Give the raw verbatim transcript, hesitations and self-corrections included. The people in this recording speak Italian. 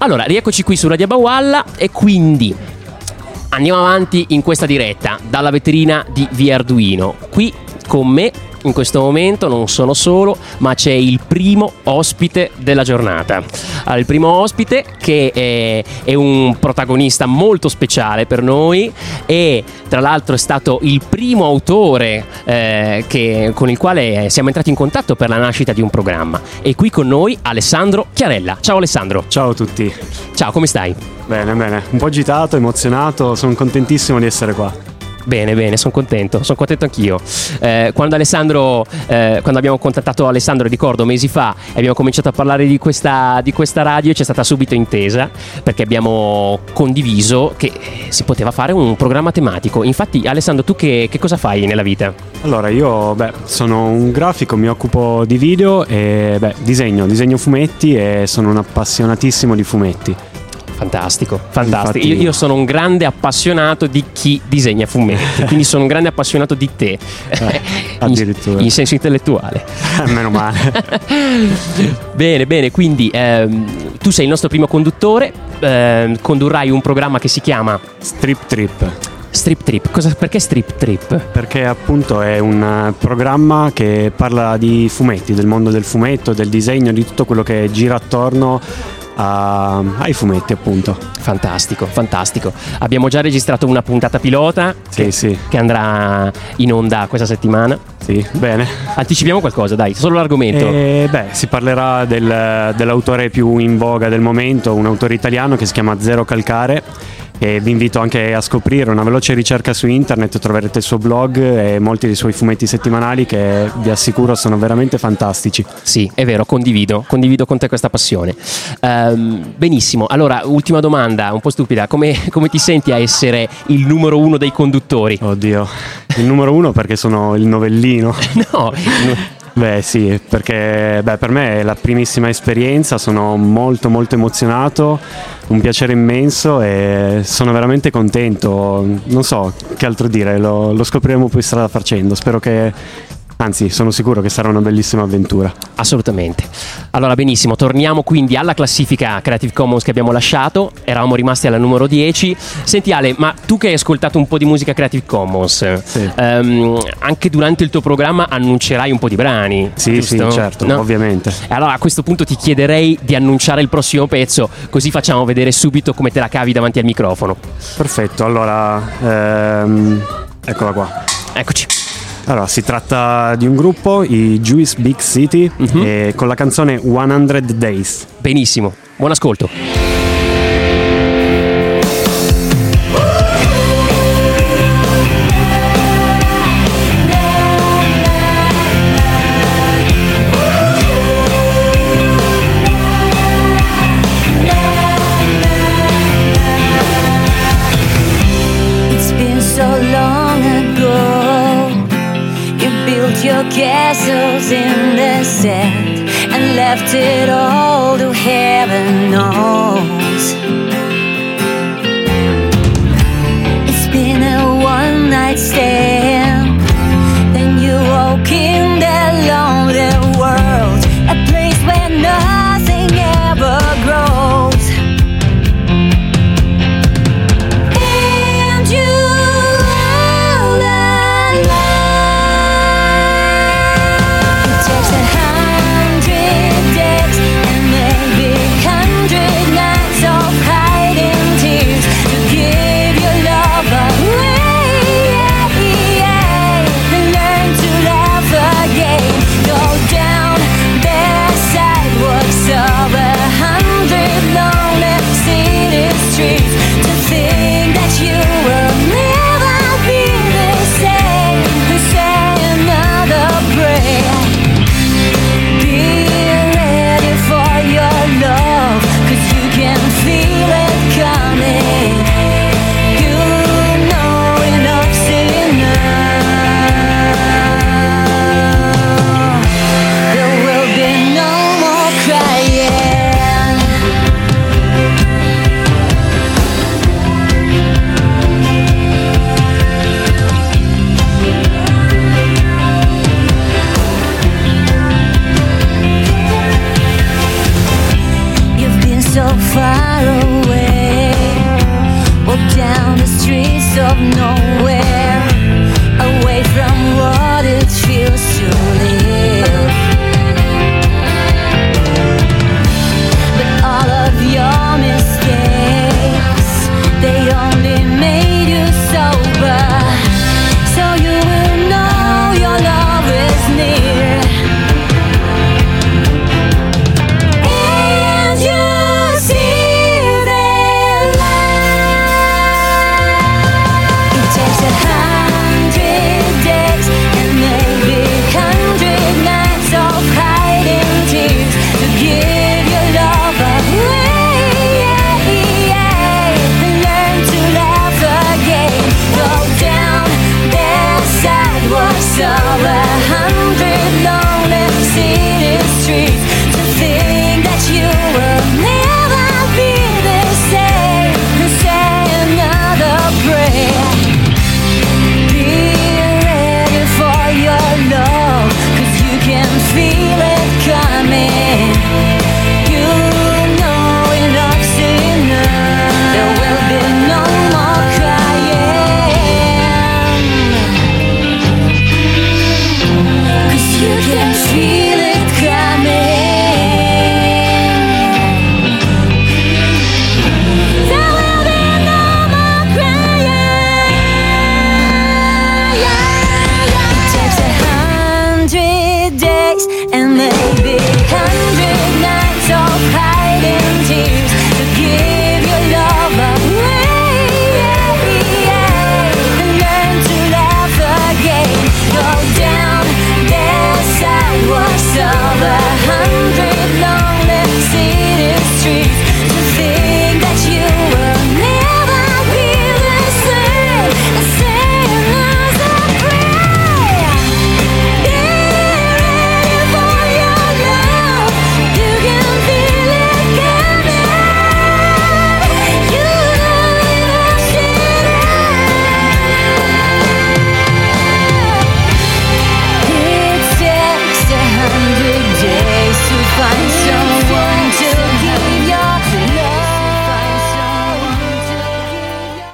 Allora, rieccoci qui su Radio Bawalla e quindi andiamo avanti in questa diretta dalla vetrina di Via Arduino. Qui con me in questo momento non sono solo, ma c'è il primo ospite della giornata. Allora, il primo ospite che è, è un protagonista molto speciale per noi e tra l'altro è stato il primo autore eh, che, con il quale siamo entrati in contatto per la nascita di un programma. E qui con noi Alessandro Chiarella. Ciao Alessandro. Ciao a tutti. Ciao, come stai? Bene, bene. Un po' agitato, emozionato, sono contentissimo di essere qua. Bene, bene, sono contento, sono contento anch'io. Eh, quando Alessandro, eh, quando abbiamo contattato Alessandro, ricordo mesi fa, e abbiamo cominciato a parlare di questa, di questa radio, c'è stata subito intesa perché abbiamo condiviso che si poteva fare un programma tematico. Infatti, Alessandro, tu che, che cosa fai nella vita? Allora, io beh, sono un grafico, mi occupo di video e beh, disegno, disegno fumetti e sono un appassionatissimo di fumetti. Fantastico, fantastico. Infatti... Io, io sono un grande appassionato di chi disegna fumetti, quindi sono un grande appassionato di te, eh, addirittura. in, in senso intellettuale. Meno male. Bene, bene, quindi ehm, tu sei il nostro primo conduttore, ehm, condurrai un programma che si chiama Strip Trip. Strip Trip, cosa, perché Strip Trip? Perché appunto è un programma che parla di fumetti, del mondo del fumetto, del disegno, di tutto quello che gira attorno a, ai fumetti, appunto. Fantastico, fantastico. Abbiamo già registrato una puntata pilota sì, che, sì. che andrà in onda questa settimana. Sì, bene. Anticipiamo qualcosa, dai, solo l'argomento. E, beh, si parlerà del, dell'autore più in voga del momento, un autore italiano che si chiama Zero Calcare. E vi invito anche a scoprire una veloce ricerca su internet, troverete il suo blog e molti dei suoi fumetti settimanali che vi assicuro sono veramente fantastici. Sì, è vero, condivido, condivido con te questa passione. Um, benissimo, allora ultima domanda, un po' stupida, come, come ti senti a essere il numero uno dei conduttori? Oddio, il numero uno perché sono il novellino. No. Beh sì, perché beh, per me è la primissima esperienza, sono molto molto emozionato, un piacere immenso e sono veramente contento, non so che altro dire, lo, lo scopriremo poi strada facendo, spero che, anzi sono sicuro che sarà una bellissima avventura. Assolutamente. Allora benissimo, torniamo quindi alla classifica Creative Commons che abbiamo lasciato, eravamo rimasti alla numero dieci. Senti Ale, ma tu che hai ascoltato un po' di musica Creative Commons, sì. um, anche durante il tuo programma annuncerai un po' di brani, sì, giusto? Sì, certo, no? Ovviamente. E allora a questo punto ti chiederei di annunciare il prossimo pezzo, così facciamo vedere subito come te la cavi davanti al microfono. Perfetto, allora ehm, eccola qua. Eccoci. Allora, si tratta di un gruppo, i Juice Big City, uh-huh. e con la canzone hundred Days. Benissimo, buon ascolto. Castles in the sand and left it all to heaven on.